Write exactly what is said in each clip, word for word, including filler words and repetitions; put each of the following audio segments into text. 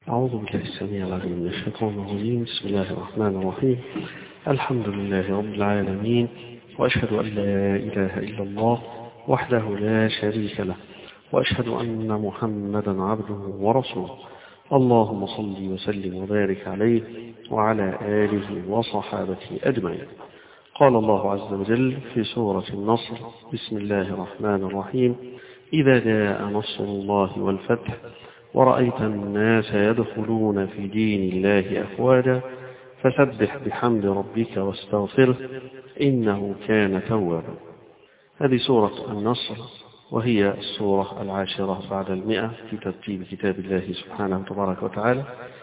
أعوذ بالله السميع العليم من الشيطان الرجيم. بسم الله الرحمن الرحيم. الحمد لله رب العالمين، وأشهد أن لا إله إلا الله وحده لا شريك له، وأشهد أن محمدا عبده ورسوله. اللهم صل وسلم وبارك عليه وعلى آله وصحابته أجمعين. قال الله عز وجل في سورة النصر: بسم الله الرحمن الرحيم. إذا جاء نصر الله والفتح ورأيت الناس يدخلون في دين الله أفواجا فسبح بحمد ربك واستغفره إنه كان توابا. هذه سورة النصر، وهي السورة العاشرة بعد المئة في ترتيب كتاب الله سبحانه وتبارك وتعالى،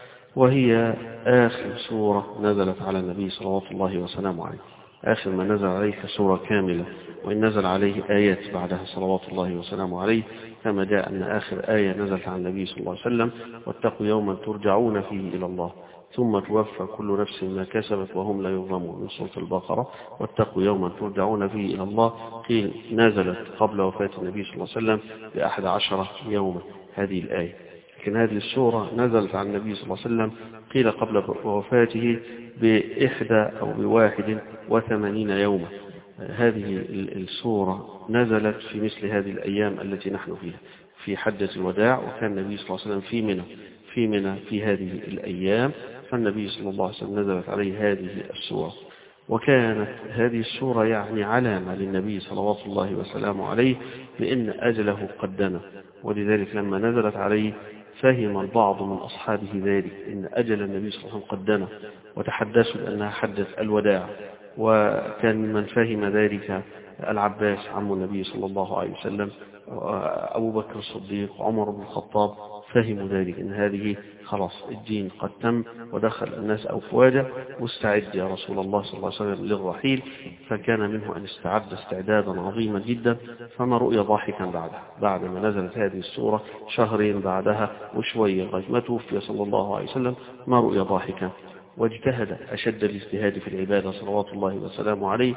وهي آخر سورة نزلت على النبي صلوات الله وسلامه عليه. آخر ما نزل عليه سورة كاملة، وإن نزل عليه آيات بعدها صلوات الله وسلامه عليه، كما جاء أن آخر آية نزلت على النبي صلى الله عليه وسلم: واتقوا يوما ترجعون فيه إلى الله ثم توفى كل نفس ما كسبت وهم لا يظلمون، من سورة البقرة. واتقوا يوما ترجعون فيه إلى الله قيل نزلت قبل وفاة النبي صلى الله عليه وسلم بأحد عشر يوما هذه الآية، لكن هذه السورة نزلت عن النبي صلى الله عليه وسلم قيل قبل وفاته بإحدى أو بواحد وثمانين يوما. هذه السورة نزلت في مثل هذه الأيام التي نحن فيها، في حجة الوداع، وكان النبي صلى الله عليه وسلم في منى في منى في هذه الأيام، فالنبي صلى الله عليه وسلم نزلت عليه هذه السورة. وكانت هذه السورة يعني علامة للنبي صلوات الله وسلامه عليه بأن أجله قد دنا، ولذلك لما نزلت عليه فهم البعض من أصحابه ذلك، إن أجل النبي صلى الله عليه وسلم قد دنا، وتحدثوا بأنها حجة الوداع. وكان من فهم ذلك العباس عم النبي صلى الله عليه وسلم، أبو بكر الصديق، عمر بن الخطاب، فهموا ذلك إن هذه خلاص الدين قد تم ودخل الناس أفواجا، واستعد يا رسول الله صلى الله عليه وسلم للرحيل. فكان منه أن استعد استعدادا عظيما جدا، فما رؤي ضاحكا بعدها بعد ما نزلت هذه السورة شهرين بعدها وشوية لغاية ما توفي صلى الله عليه وسلم، ما رؤي ضاحكا، واجتهد أشد الاجتهاد في العبادة صلوات الله وسلامه عليه،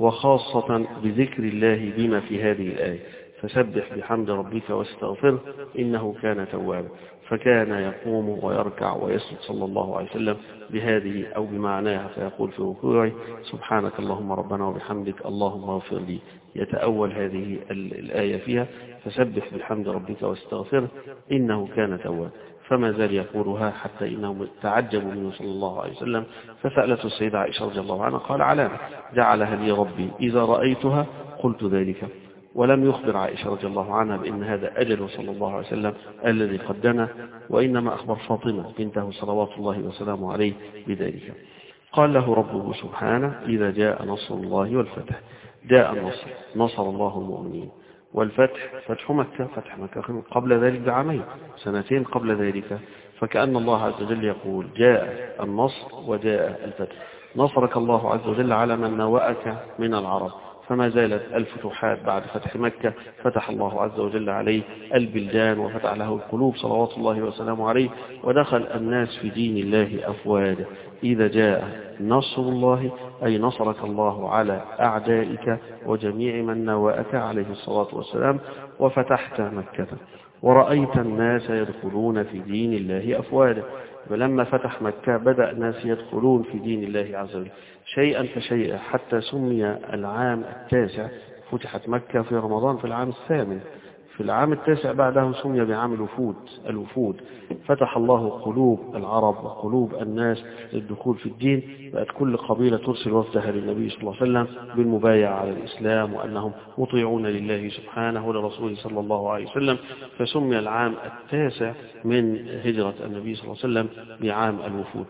وخاصة بذكر الله بما في هذه الآية: فسبح بحمد ربك واستغفره إنه كان توابا. فكان يقوم ويركع ويسجد صلى الله عليه وسلم بهذه أو بمعناها، فيقول في ركوعه: سبحانك اللهم ربنا وبحمدك اللهم اغفر لي. يتأول هذه الآية فيها: فسبح بحمد ربك واستغفره إنه كان توابا. فما زال يقولها حتى إنهم تعجبوا منه صلى الله عليه وسلم، فسألته السيدة عائشة رضي الله عنها قال: علامة جعلها لي ربي إذا رأيتها قلت ذلك. ولم يخبر عائشة رضي الله عنها بأن هذا أجل صلى الله عليه وسلم الذي قد دنا، وإنما أخبر فاطمة بنته صلوات الله وسلامه عليه بذلك. قال له ربه سبحانه: إذا جاء نصر الله والفتح. جاء النصر، نصر الله المؤمنين، والفتح فتح مكة، فتح مكة قبل ذلك بعامين، سنتين قبل ذلك. فكأن الله عز وجل يقول: جاء النصر وجاء الفتح. نصرك الله عز وجل على من نوأك من العرب، فما زالت الفتوحات بعد فتح مكة، فتح الله عز وجل عليه البلدان وفتح له القلوب صلوات الله وسلامه عليه، ودخل الناس في دين الله أفواجا. إذا جاء نصر الله أي نصرك الله على أعدائك وجميع من نوأك عليه الصلاة والسلام، وفتحت مكة ورأيت الناس يدخلون في دين الله أفواجا. ولما فتح مكة بدأ الناس يدخلون في دين الله عز وجل شيئا فشيئا، حتى سمي العام التاسع، فتحت مكة في رمضان في العام الثامن، في العام التاسع بعده سمي بعام الوفود الوفود فتح الله قلوب العرب وقلوب الناس للدخول في الدين. بقت كل قبيلة ترسل وفدها للنبي صلى الله عليه وسلم بالمبايعة على الإسلام، وأنهم مطيعون لله سبحانه ولرسوله صلى الله عليه وسلم. فسمي العام التاسع من هجرة النبي صلى الله عليه وسلم بعام الوفود.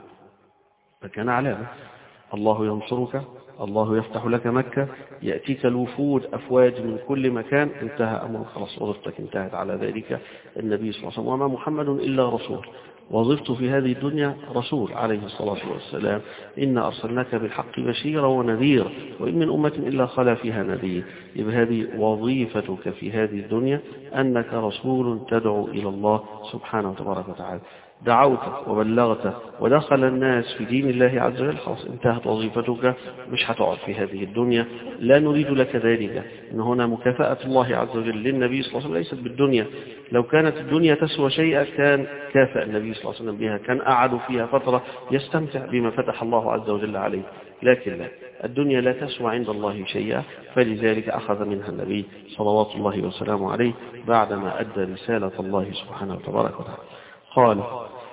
فكان علامة: الله ينصرك، الله يفتح لك مكة، يأتيك الوفود أفواج من كل مكان. انتهى أمر، خلاص وظيفتك انتهت على ذلك. النبي صلى الله عليه وسلم: وما محمد إلا رسول، وظيفته في هذه الدنيا رسول عليه الصلاة والسلام. إنا أرسلناك بالحق بشيرا ونذيرا وإن من أمة إلا خلا فيها نذير. يبقى هذه وظيفتك في هذه الدنيا، أنك رسول تدعو إلى الله سبحانه وتبارك وتعالى. دعوت وبلغت ودخل الناس في دين الله عز وجل، خلاص انتهت وظيفتك، مش هتقعد في هذه الدنيا. لا نريد لك ذلك. إن هنا مكافأة الله عز وجل للنبي صلى الله عليه وسلم ليست بالدنيا. لو كانت الدنيا تسوى شيئا كان كافأ النبي صلى الله عليه وسلم بها، كان قعد فيها فترة يستمتع بما فتح الله عز وجل عليه. لكن لا، الدنيا لا تسوى عند الله شيئا، فلذلك أخذ منها النبي صلوات الله وسلامه عليه بعدما أدى رسالة الله سبحانه وتبارك وتعالى. قال: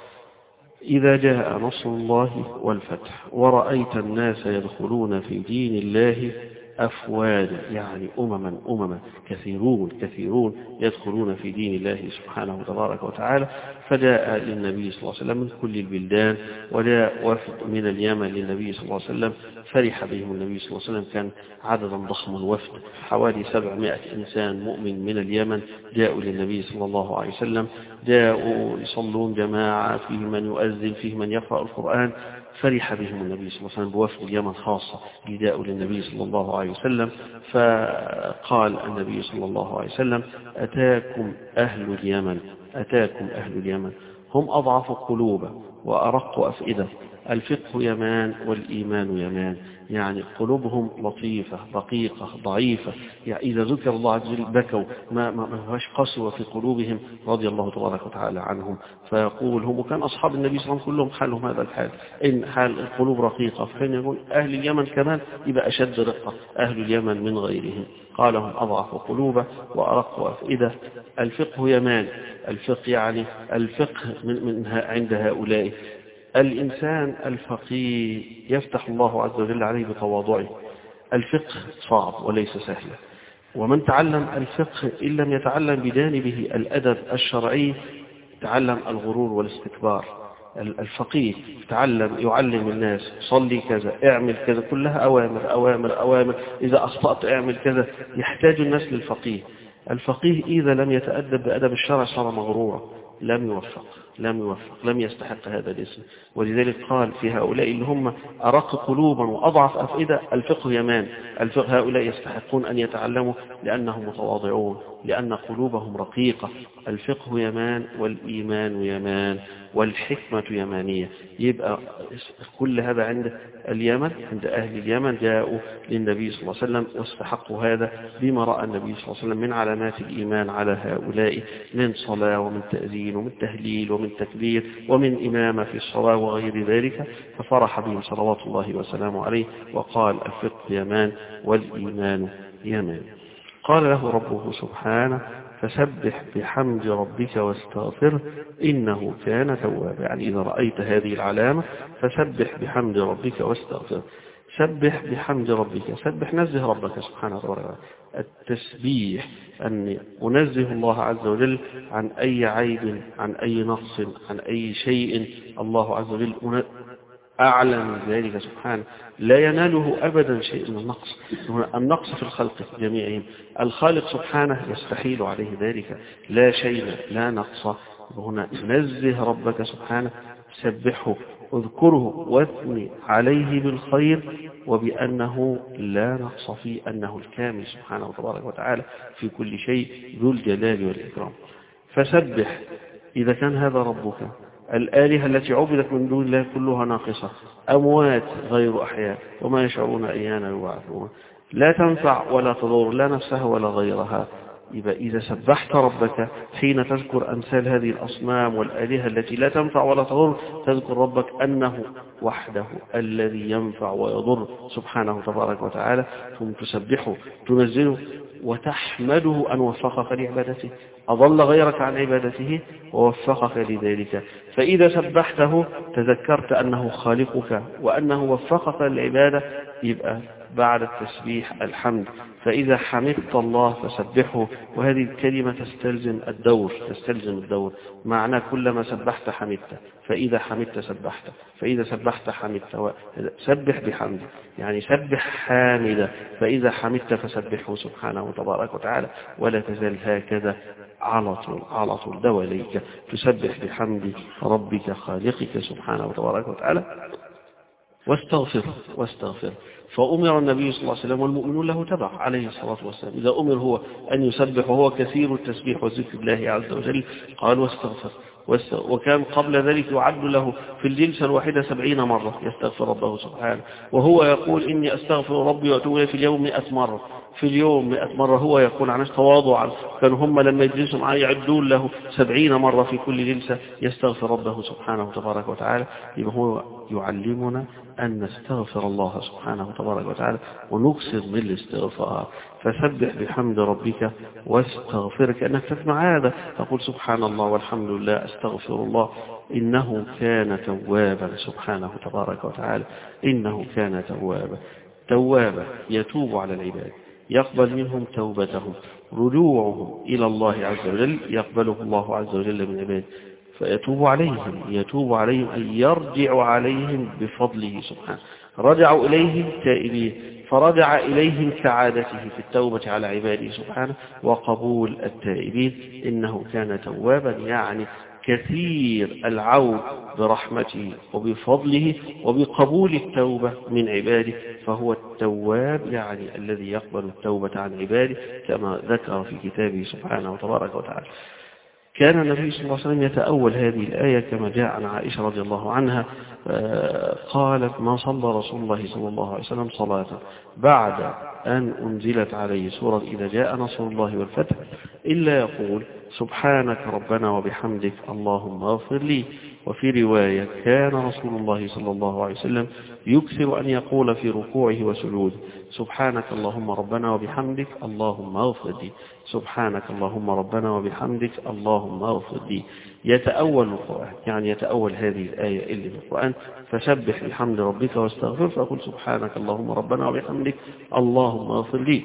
إذا جاء نصر الله والفتح ورأيت الناس يدخلون في دين الله أفواجا، يعني أمما أمما كثيرون كثيرون يدخلون في دين الله سبحانه وتبارك وتعالى. فجاء للنبي صلى الله عليه وسلم من كل البلدان، وجاء وفد من اليمن للنبي صلى الله عليه وسلم، فرح بهم النبي صلى الله عليه وسلم. كان عددا ضخما، وفد حوالي سبعمائة إنسان مؤمن من اليمن جاءوا للنبي صلى الله عليه وسلم، جاءوا يصلون جماعة، فيه من يؤذن، فيه من يقرأ القرآن. فرح بهم النبي صلى الله عليه وسلم بوفد اليمن خاصة جاءوا للنبي صلى الله عليه وسلم. فقال النبي صلى الله عليه وسلم: أتاكم أهل اليمن، أتاكم أهل اليمن، هم أضعف قلوبا وأرق أفئدة، الفقه يمان والإيمان يمان. يعني قلوبهم لطيفة رقيقة ضعيفة، يعني إذا ذكر الله عز وجل بكوا، ما ما هوش قسوة في قلوبهم، رضي الله تبارك وتعالى عنهم. فيقول هم، وكان أصحاب النبي صلى الله عليه وسلم كلهم حالهم هذا الحال، إن حال القلوب رقيقة. فكان يقول أهل اليمن كمان يبقى أشد رقة أهل اليمن من غيرهم. قال: هم أضعف قلوبا وأرق أفئدة، الفقه يمان. الفقه يعني الفقه من, من عند هؤلاء. الإنسان الفقيه يفتح الله عز وجل عليه بتواضعه. الفقه صعب وليس سهلا، ومن تعلم الفقه إن لم يتعلم بجانبه الأدب الشرعي تعلم الغرور والاستكبار. الفقيه تعلم يعلم الناس: صلي كذا، اعمل كذا، كلها أوامر أوامر أوامر، إذا أخطأت اعمل كذا. يحتاج الناس للفقيه. الفقيه إذا لم يتأدب بأدب الشرع صار مغرورا، لم يوفق لم يوفق لم يستحق هذا الاسم. ولذلك قال في هؤلاء اللي هم أرق قلوبا وأضعف أفئدة: الفقه يمان. الفقه هؤلاء يستحقون أن يتعلموا لأنهم متواضعون، لأن قلوبهم رقيقة. الفقه يمان والإيمان يمان والحكمة يمانية. يبقى كل هذا عند اليمن، عند أهل اليمن جاءوا للنبي صلى الله عليه وسلم واستحقوا هذا بما رأى النبي صلى الله عليه وسلم من علامات الإيمان على هؤلاء، من صلاة ومن تأذين ومن تهليل ومن تكبير ومن إمامة في الصلاة وغير ذلك. ففرح بهم صلوات الله وسلامه عليه وقال: الفقه يمان والإيمان يمان. قال له ربه سبحانه: فسبح بحمد ربك واستغفره إنه كان توابا. يعني إذا رأيت هذه العلامة فسبح بحمد ربك واستغفره. سبح بحمد ربك، سبح نزه ربك سبحانه وتعالى. التسبيح أن أنزه الله عز وجل عن أي عيب، عن أي نقص، عن أي شيء. الله عز وجل أعلى من ذلك سبحانه، لا يناله أبدا شيء من النقص. النقص في الخلق جميعهم، الخالق سبحانه يستحيل عليه ذلك، لا شيء لا نقص. هنا نزه ربك سبحانه، سبحه، اذكره واثني عليه بالخير، وبأنه لا نقص فيه، أنه الكامل سبحانه وتبارك وتعالى في كل شيء، ذو الجلال والإكرام. فسبح إذا كان هذا ربك. الآلهة التي عبدت من دون الله كلها ناقصة، أموات غير أحياء، وما يشعرون أيانا يبعثون، لا تنفع ولا تضر، لا نفسها ولا غيرها. يبقى إذا سبحت ربك حين تذكر أمثال هذه الأصنام والآلهة التي لا تنفع ولا تضر، تذكر ربك أنه وحده الذي ينفع ويضر سبحانه تبارك وتعالى، ثم تسبحه تنزله وتحمده أن وفقك لعبادته، أضل غيرك عن عبادته ووفقك لذلك. فإذا سبحته تذكرت أنه خالقك وأنه وفقك للعبادة، يبقى بعد التسبيح الحمد. فإذا حمدت الله فسبحه، وهذه الكلمة تستلزم الدور، تستلزم الدور، معنى كلما سبحت حمدت، فإذا حمدت سبحت، فإذا سبحت حمدت، سبح بحمد يعني سبح حامدا، فإذا حمدت فسبحه سبحانه وتبارك وتعالى، ولا تزال هكذا على طول على طول دواليك تسبح بحمد ربك خالقك سبحانه وتبارك وتعالى. واستغفر واستغفر. فأمر النبي صلى الله عليه وسلم والمؤمنون له تبع عليه الصلاة والسلام، إذا أمر هو أن يسبح وهو كثير التسبيح وذكر الله عز وجل قال واستغفر. وكان قبل ذلك يعد له في الجلسة الواحدة سبعين مرة يستغفر ربه سبحانه، وهو يقول إني أستغفر ربي وأتوب إليه في اليوم مئة مرة، في اليوم مئة مرة. هو يقول عن تواضعا كانوا هم لما يجلسوا معه يعدون له سبعين مرة في كل جلسة يستغفر ربه سبحانه تبارك وتعالى. يبقى هو يعلمنا أن نستغفر الله سبحانه تبارك وتعالى ونكسر من الاستغفار. فسبح بحمد ربك واستغفر، كأنك تسمع هذا تقول سبحان الله والحمد لله أستغفر الله إنه كان توابا سبحانه تبارك وتعالى، إنه كان توابا. توابا يتوب على العباد، يقبل منهم توبتهم، رجوعهم إلى الله عز وجل يقبله الله عز وجل من عباده، فيتوب عليهم، يتوب عليهم أن يرجع عليهم بفضله سبحانه. رجعوا إليهم تائبين، فرجع إليهم كعادته في التوبة على عباده سبحانه وقبول التائبين. إنه كان توابا يعني كثير العون برحمته وبفضله وبقبول التوبة من عباده، فهو التواب يعني الذي يقبل التوبة عن عباده كما ذكر في كتابه سبحانه وتبارك وتعالى. كان النبي صلى الله عليه وسلم يتأول هذه الآية كما جاء عن عائشة رضي الله عنها قالت ما صلى رسول الله صلى الله عليه وسلم صلاة بعد أن أنزلت عليه سورة إذا جاء نصر الله والفتح إلا يقول سبحانك ربنا وبحمدك اللهم اغفر لي. وفي رواية كان رسول الله صلى الله عليه وسلم يكثر أن يقول في ركوعه وسجوده سبحانك اللهم ربنا وبحمدك اللهم اغفر لي، سبحانك اللهم ربنا وبحمدك اللهم اغفر لي. يتأول القرآن يعني يتأول هذه الآية اللي في القرآن فسبح بحمد ربك واستغفر، فأقول سبحانك اللهم ربنا وبحمدك اللهم اغفر لي.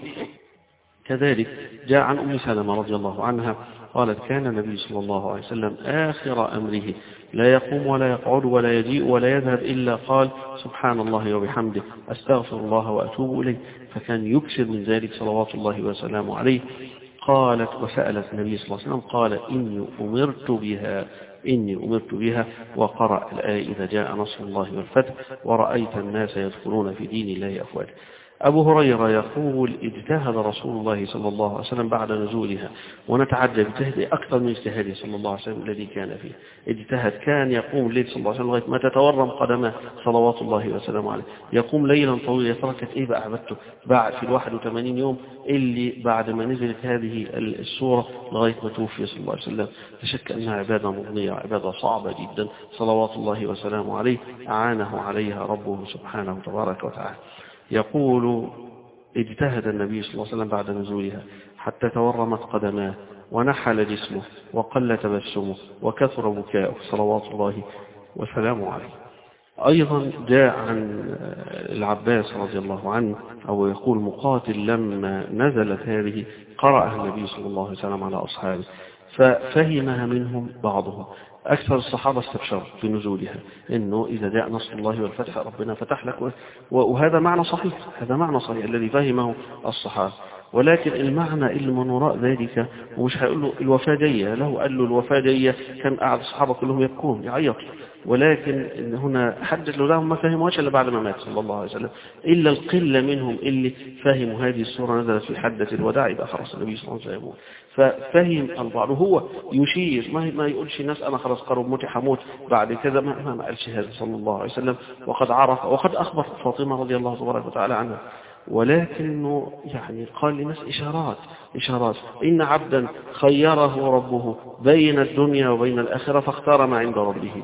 كذلك جاء عن أم سلمة رضي الله عنها قالت كان النبي صلى الله عليه وسلم آخر أمره لا يقوم ولا يقعد ولا يجيء ولا يذهب إلا قال سبحان الله وبحمده أستغفر الله وأتوب إليه، فكان يكسر من ذلك صلوات الله وسلامه عليه. قالت وسألت النبي صلى الله عليه وسلم قال إني أمرت بها إني أمرت بها وقرأ الآية إذا جاء نصر الله والفتح ورأيت الناس يدخلون في دين الله أفواجا. أبو هريرة يقول اجتهد رسول الله صلى الله عليه وسلم بعد نزولها، ونتعجب اجتهد أكثر من اجتهاده صلى الله عليه وسلم الذي كان فيه. اجتهد كان يقوم الليل صلى الله عليه وسلم لغاية ما تتورم قدمه صلوات الله وسلامه عليه، يقوم ليلا طويلا يتركت إيه بقى عبدته بعد في الواحد وثمانين يوم اللي بعد ما نزلت هذه السورة لغاية ما توفي صلى الله عليه وسلم. فشك أنها عبادة مضنية، عبادة صعبة جدا صلوات الله وسلامه عليه، أعانه عليها ربه سبحانه تبارك وتعالى. يقول اجتهد النبي صلى الله عليه وسلم بعد نزولها حتى تورمت قدماه ونحل جسمه وقل تبسمه وكثر بكاؤه صلوات الله وسلامه عليه. أيضا جاء عن العباس رضي الله عنه أو يقول مقاتل لما نزلت هذه قرأها النبي صلى الله عليه وسلم على أصحابه ففهمها منهم بعضهم. أكثر الصحابة استبشروا في نزولها إنه إذا جاء نصر الله والفتح ربنا فتح لك، وهذا معنى صحيح، هذا معنى صحيح الذي فهمه الصحابة. ولكن المعنى اللي من وراء ذلك ومش هيقول له الوفاة جاية، له قال له الوفاة جاية كان قاعد الصحابة كلهم يبكون يعيطوا، ولكن إن هنا حدث له لهم ما فهموهاش إلا بعد ما مات صلى الله عليه وسلم، إلا القلة منهم اللي فهموا هذه السورة نزلت في حدة الوداع يبقى خلاص النبي صلى الله عليه وسلم ففهم البعض. هو يشير ما ما يقولش الناس أنا خلاص قرب موتي حموت بعد كذا، ما ما قالش هذا صلى الله عليه وسلم، وقد عرف وقد أخبر فاطمة رضي الله تبارك وتعالى عنها، ولكنه يعني قال للناس إشارات إشارات إن عبدا خيره ربه بين الدنيا وبين الآخرة فاختار ما عند ربه.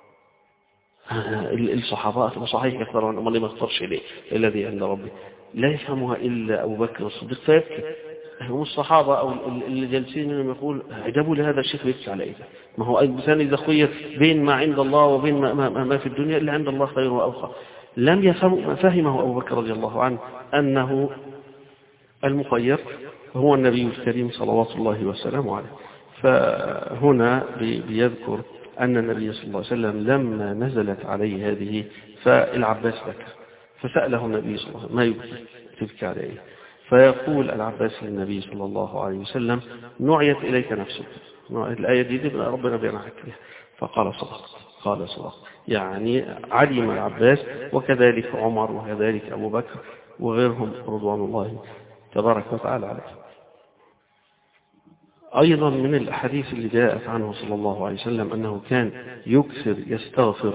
الصحابة صحيح يختارون أما اللي ما اختارش ليه الذي عند ربه، لا يفهمها إلا أبو بكر الصديق فيبكي. هم الصحابة أو اللي جالسين منهم يقول عجبوا لهذا الشيخ بيبكي على إيه؟ ما هو الإنسان إذا خير بين ما عند الله وبين ما, ما, ما في الدنيا اللي عند الله خير وأوخى. لم يفهم فهمه أبو بكر رضي الله عنه أنه المخير هو النبي الكريم صلوات الله وسلامه عليه. فهنا بيذكر أن النبي صلى الله عليه وسلم لما نزلت عليه هذه فالعباس بكى، فسأله النبي صلى الله عليه وسلم ما يبكي تبكي عليه؟ فيقول العباس للنبي صلى الله عليه وسلم نعيت إليك نفسك، الآية دي دي ربنا بينعك بها، فقال صدق قال صدق. يعني علم العباس وكذلك عمر وكذلك أبو بكر وغيرهم رضوان الله تبارك وتعالى عليه. أيضا من الأحاديث اللي جاءت عنه صلى الله عليه وسلم أنه كان يكثر يستغفر.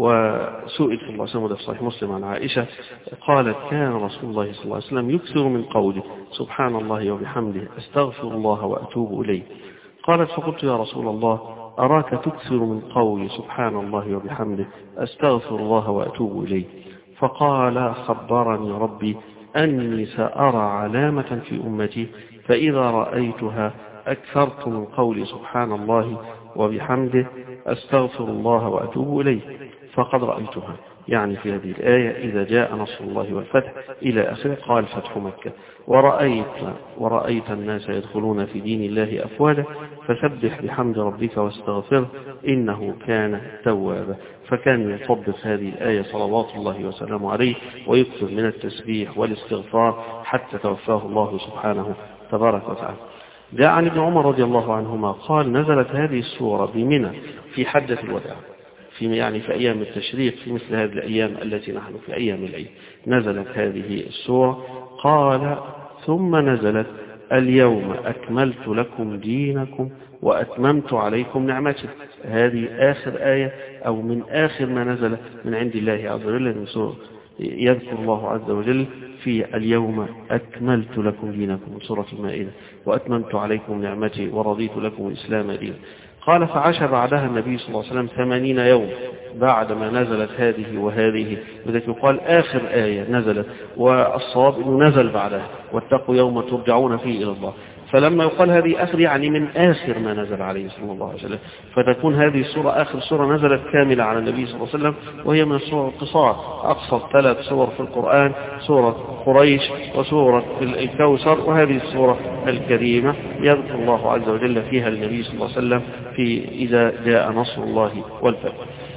وسئل صلى الله عليه وسلم في صحيح مسلم عن عائشة قالت كان رسول الله صلى الله عليه وسلم يكثر من قوله سبحان الله وبحمده أستغفر الله وأتوب إليه. قالت فقلت يا رسول الله أراك تكثر من قول سبحان الله وبحمده أستغفر الله وأتوب إليه. فقال خبرني ربي أني سأرى علامة في أمتي فإذا رأيتها أكثرت من قول سبحان الله وبحمده أستغفر الله وأتوب إليه فقد رأيتها، يعني في هذه الآية إذا جاء نصر الله والفتح إلى آخره. قال فتح مكة ورأيت, ورأيت الناس يدخلون في دين الله أفواجا فسبح بحمد ربك واستغفره إنه كان توابا. فكان يطبق هذه الآية صلوات الله وسلامه عليه ويكثر من التسبيح والاستغفار حتى توفاه الله سبحانه تبارك وتعالى. جاء عن ابن عمر رضي الله عنهما قال نزلت هذه السورة بمنى في حجة الوداع، في يعني في أيام التشريق، في مثل هذه الأيام التي نحن في أيام العيد نزلت هذه السورة. قال ثم نزلت اليوم أكملت لكم دينكم وأتممت عليكم نعمتي. هذه آخر آية أو من آخر ما نزل من عند الله عز وجل من سورة يذكر الله عز وجل في اليوم أكملت لكم دينكم سورة المائدة وأتممت عليكم نعمتي ورضيت لكم الإسلام دينا. قال فعاش بعدها النبي صلى الله عليه وسلم ثمانين يوم بعد ما نزلت هذه وهذه، لذلك يقال آخر آية نزلت، والصواب أنه نزل بعدها واتقوا يوم ترجعون فيه إلى الله. فلما يقال هذه آخر يعني من آخر ما نزل عليه صلى الله عليه وسلم، فتكون هذه السورة آخر سورة نزلت كاملة على النبي صلى الله عليه وسلم، وهي من السورة القصار. أقصر ثلاث سور في القرآن سورة قريش وسورة الكوثر، وهذه السورة الكريمة يذكر الله عز وجل فيها النبي صلى الله عليه وسلم في إذا جاء نصر الله والفتح.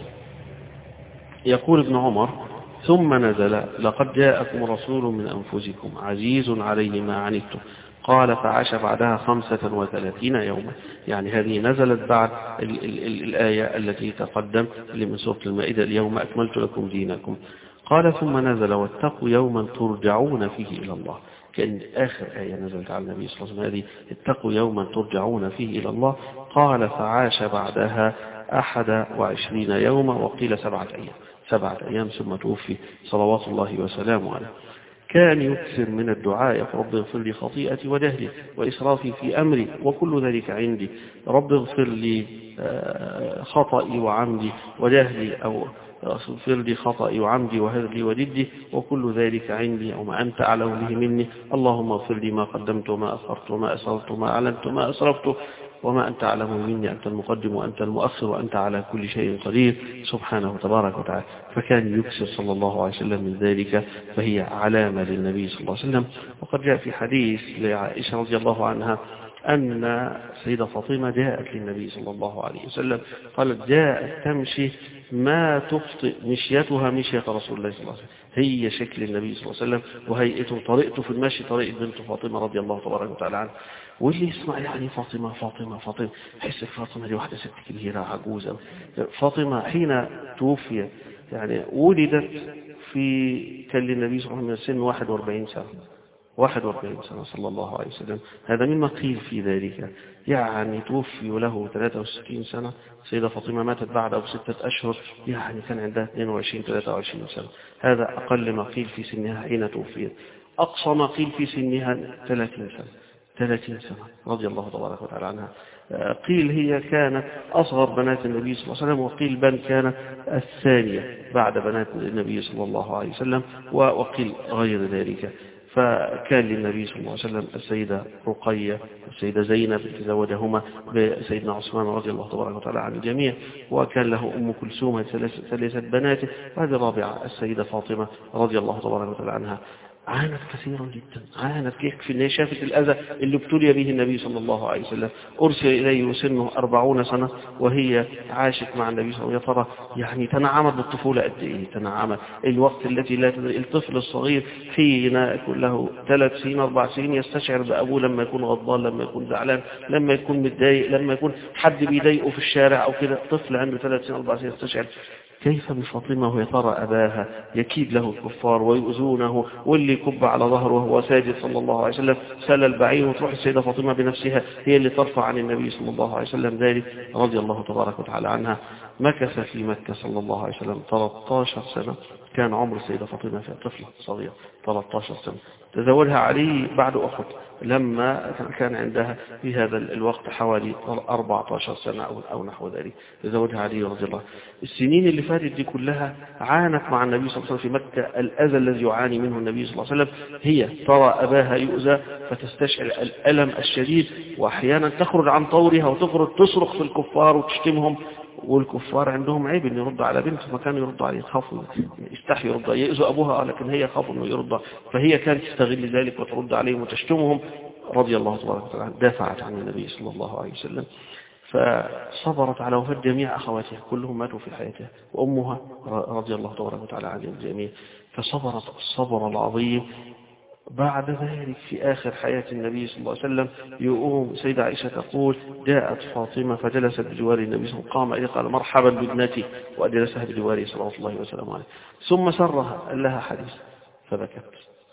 يقول ابن عمر ثم نزل لقد جاءكم رسول من أنفسكم عزيز عليه ما عنتم. قال فعاش بعدها خمسة وثلاثين يوما، يعني هذه نزلت بعد ال ال ال الآية التي تقدم اللي من سورة المائدة اليوم أكملت لكم دينكم. قال ثم نزل واتقوا يوما ترجعون فيه إلى الله، كأن آخر آية نزلت على النبي صلى الله عليه وسلم هذه اتقوا يوما ترجعون فيه إلى الله. قال فعاش بعدها أحد وعشرين يوما وقيل سبعة أيام سبعة أيام ثم توفي صلوات الله وسلامه عليه. كان يكثر من الدعاء رب اغفر لي خطيئتي وجهلي وإسرافي في أمري وكل ذلك عندي. رب اغفر لي خطئي وعمدي وجهلي، أو اغفر لي خطئي وعمدي وهزلي وجدي وكل ذلك عندي، أو ما أنت أعلم به مني. اللهم اغفر لي ما قدمت وما أخرت وما أسررت وما أعلنت وما أسرفت وما أنت أعلم مني، أنت المقدم وأنت المؤخر وأنت على كل شيء قدير سبحانه تبارك وتعالى. فكان يكثر صلى الله عليه وسلم من ذلك، فهي علامة للنبي صلى الله عليه وسلم. وقد جاء في حديث لعائشة رضي الله عنها أن سيدة فاطمة جاءت للنبي صلى الله عليه وسلم قالت جاءت تمشي ما تخطئ مشيتها مشية رسول الله صلى الله عليه وسلم، هي شكل النبي صلى الله عليه وسلم وهيئته طريقته في المشي طريقة بنت فاطمة رضي الله تبارك وتعالى عنها. واللي يسمع يعني فاطمة فاطمة فاطمة حس فاطمة دي واحدة ست كبيرة عجوزة. فاطمة حين توفي يعني ولدت في كان للنبي صلى الله عليه وسلم من سن واحد وأربعين سنة واحد وأربعين سنة صلى الله عليه وسلم. هذا مما قيل في ذلك، يعني توفي له ثلاثة وستين سنة. سيدة فاطمة ماتت بعد أو ستة أشهر، يعني كان عندها اثنين وعشرين ثلاثة وعشرين سنة. هذا أقل ما قيل في سنها حين توفيت. أقصى ما قيل في سنها ثلاثين سنة ثلاثين سنة رضي الله تبارك وتعالى عنها. قيل هي كانت أصغر بنات النبي صلى الله عليه وسلم، وقيل بل كانت الثانية بعد بنات النبي صلى الله عليه وسلم، وقيل غير ذلك. فكان للنبي صلى الله عليه وسلم السيدة رقية والسيدة زينب تزوجهما بسيدنا عثمان رضي الله تبارك وتعالى عن الجميع، وكان له أم كلثوم ثلاثة بناته، وهذه الرابعة السيدة فاطمة رضي الله تبارك وتعالى عنها. عانت كثيرا جدا، عانت يكفي ان هي شافت الأذى اللي ابتلي به النبي صلى الله عليه وسلم. أرسل إليه وسنه أربعون سنة وهي عاشت مع النبي صلى الله عليه وسلم. يا ترى يعني تنعمت بالطفولة قد إيه؟ تنعمت الوقت التي لا تدري. الطفل الصغير حين يكون له ثلاث سنين أربع سنين يستشعر بأبوه لما يكون غضبان، لما يكون زعلان، لما يكون متضايق، لما يكون حد بيضايقه في الشارع أو كده. طفل عنده ثلاث سنين أربع سنين يستشعر. كيف بفاطمة وهي ترى أباها يكيد له الكفار ويؤذونه، واللي كب على ظهره وهو ساجد صلى الله عليه وسلم سال البعير، وتروح السيدة فاطمة بنفسها هي اللي ترفع عن النبي صلى الله عليه وسلم ذلك رضي الله تبارك وتعالى عنها. مكث في مكة صلى الله عليه وسلم ثلاث عشرة سنة، كان عمر السيدة فاطمة في طفلة صغيرة ثلاث عشرة سنة. تزوجها علي بعد أحد لما كان عندها في هذا الوقت حوالي أربعة عشر سنة أو نحو ذلك، تزوجها علي رضي الله. السنين اللي فاتت دي كلها عانت مع النبي صلى الله عليه وسلم في مكة الأذى الذي يعاني منه النبي صلى الله عليه وسلم. هي ترى أباها يؤذى فتستشعر الألم الشديد، وأحيانا تخرج عن طورها وتخرج تصرخ في الكفار وتشتمهم، والكفار عندهم عيب ان يرد على بنت، ما كانوا يردوا عليه، يخافوا يستحي يرد، يؤذوا ابوها لكن هي خافوا انه يرد، فهي كانت تستغل ذلك وترد عليهم وتشتمهم رضي الله تبارك وتعالى. دافعت عن النبي صلى الله عليه وسلم، فصبرت على وفاة جميع اخواتها، كلهم ماتوا في حياتها، وامها رضي الله تبارك وتعالى عنهم الجميع، فصبرت الصبر العظيم. بعد ذلك في آخر حياة النبي صلى الله عليه وسلم يقوم سيدة عائشة تقول جاءت فاطمة فجلست بجوار النبي صلى الله عليه وسلم، قام إليه قال مرحبا بابنتي وأجلسها بجواره صلى الله عليه وسلم، ثم سرها قال لها حديث فبكت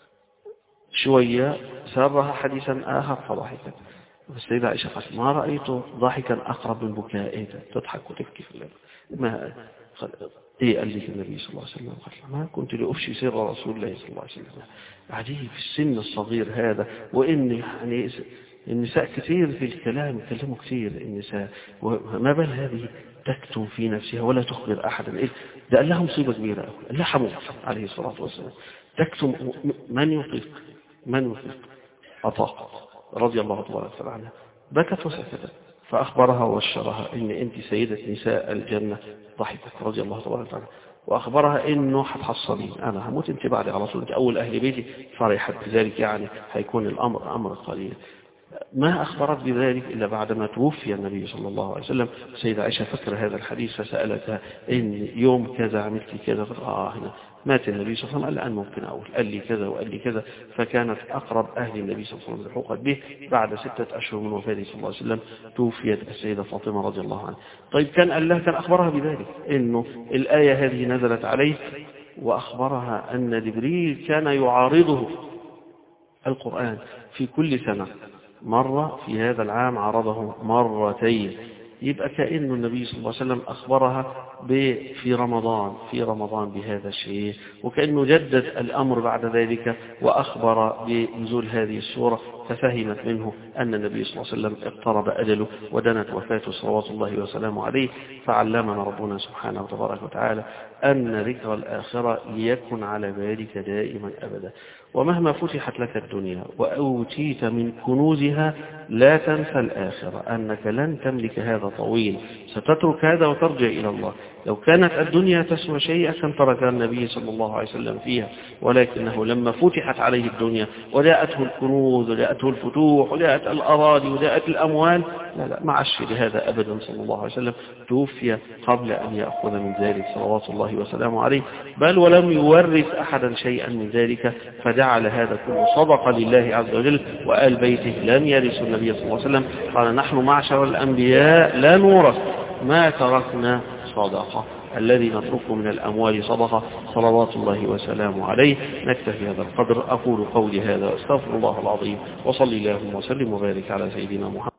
شوية، سرها حديثا آخر فضحكت. السيدة عائشة قالت ما رأيت ضحكا أقرب من بكائها، تضحك وتبكي في الليل. ما ايه قال لك النبي صلى الله عليه وسلم؟ قال ما كنت لأفشي سر رسول الله صلى الله عليه وسلم. عجيب في السن الصغير هذا، وإن يعني النساء كثير في الكلام يتكلموا كثير النساء، وما بال هذه تكتم في نفسها ولا تخبر أحدا. إيه ده؟ قال لها مصيبة كبيرة قال لها حمود عليه الصلاة والسلام، تكتم. من يطيق من يطيق أطاق رضي الله تبارك وتعالى عنها. بكت وسكتت، فأخبرها وبشرها إن أنت سيدة نساء الجنة، ضحكت رضي الله تبارك وتعالى، وأخبرها إنه هتحصلين، أنا هموت أنت بعدي على طول، أنت أول أهل بيتي، فرحت بذلك، يعني هيكون الأمر أمر قليل. ما أخبرت بذلك إلا بعدما توفي النبي صلى الله عليه وسلم. سيدة عائشة فكر هذا الحديث فسألتها إن يوم كذا عملت كذا، آه هنا مات النبي صلى الله عليه وسلم، قال الآن ممكن أقول، قال لي كذا وقال لي كذا، فكانت أقرب أهل النبي صلى الله عليه وسلم لحوقت به. بعد ستة أشهر من وفاته صلى الله عليه وسلم توفيت السيدة فاطمة رضي الله عنها. طيب كان الله كان أخبرها بذلك، إنه الآية هذه نزلت عليه، وأخبرها أن جبريل كان يعارضه القرآن في كل سنة، مرة في هذا العام عرضه مرتين، يبقى كأنه النبي صلى الله عليه وسلم أخبرها في رمضان في رمضان بهذا الشيء، وكأنه جدد الأمر بعد ذلك وأخبر بنزول هذه السورة، ففهمت منه أن النبي صلى الله عليه وسلم اقترب أجله ودنت وفاته صلوات الله وسلامه عليه. فعلمنا ربنا سبحانه وتبارك وتعالى أن ذكر الآخرة ليكن على بالك دائما أبدا، ومهما فتحت لك الدنيا وأوتيت من كنوزها لا تنسى الآخرة، أنك لن تملك هذا طويل، ستترك هذا وترجع إلى الله. لو كانت الدنيا تسوى شيئا كان ترك النبي صلى الله عليه وسلم فيها، ولكنه لما فتحت عليه الدنيا وجاءته الكنوز وجاءته الفتوح وجاءت الأراضي وجاءت الأموال، لا لا ما عاش لهذا أبدا صلى الله عليه وسلم، توفي قبل أن يأخذ من ذلك صلوات الله وسلامه عليه، بل ولم يورث أحدا شيئا من ذلك، فجعل هذا كله صدقة لله عز وجل، وآل بيته لم يرثوا النبي صلى الله عليه وسلم. قال نحن معشر الأنبياء لا نورث ما تركنا صدقة، الذي نتركه من الأموال صدقة صلوات الله وسلامه عليه. نكتفي هذا القدر، أقول قولي هذا، أستغفر الله العظيم، وصلي اللهم وسلم وبارك على سيدنا محمد.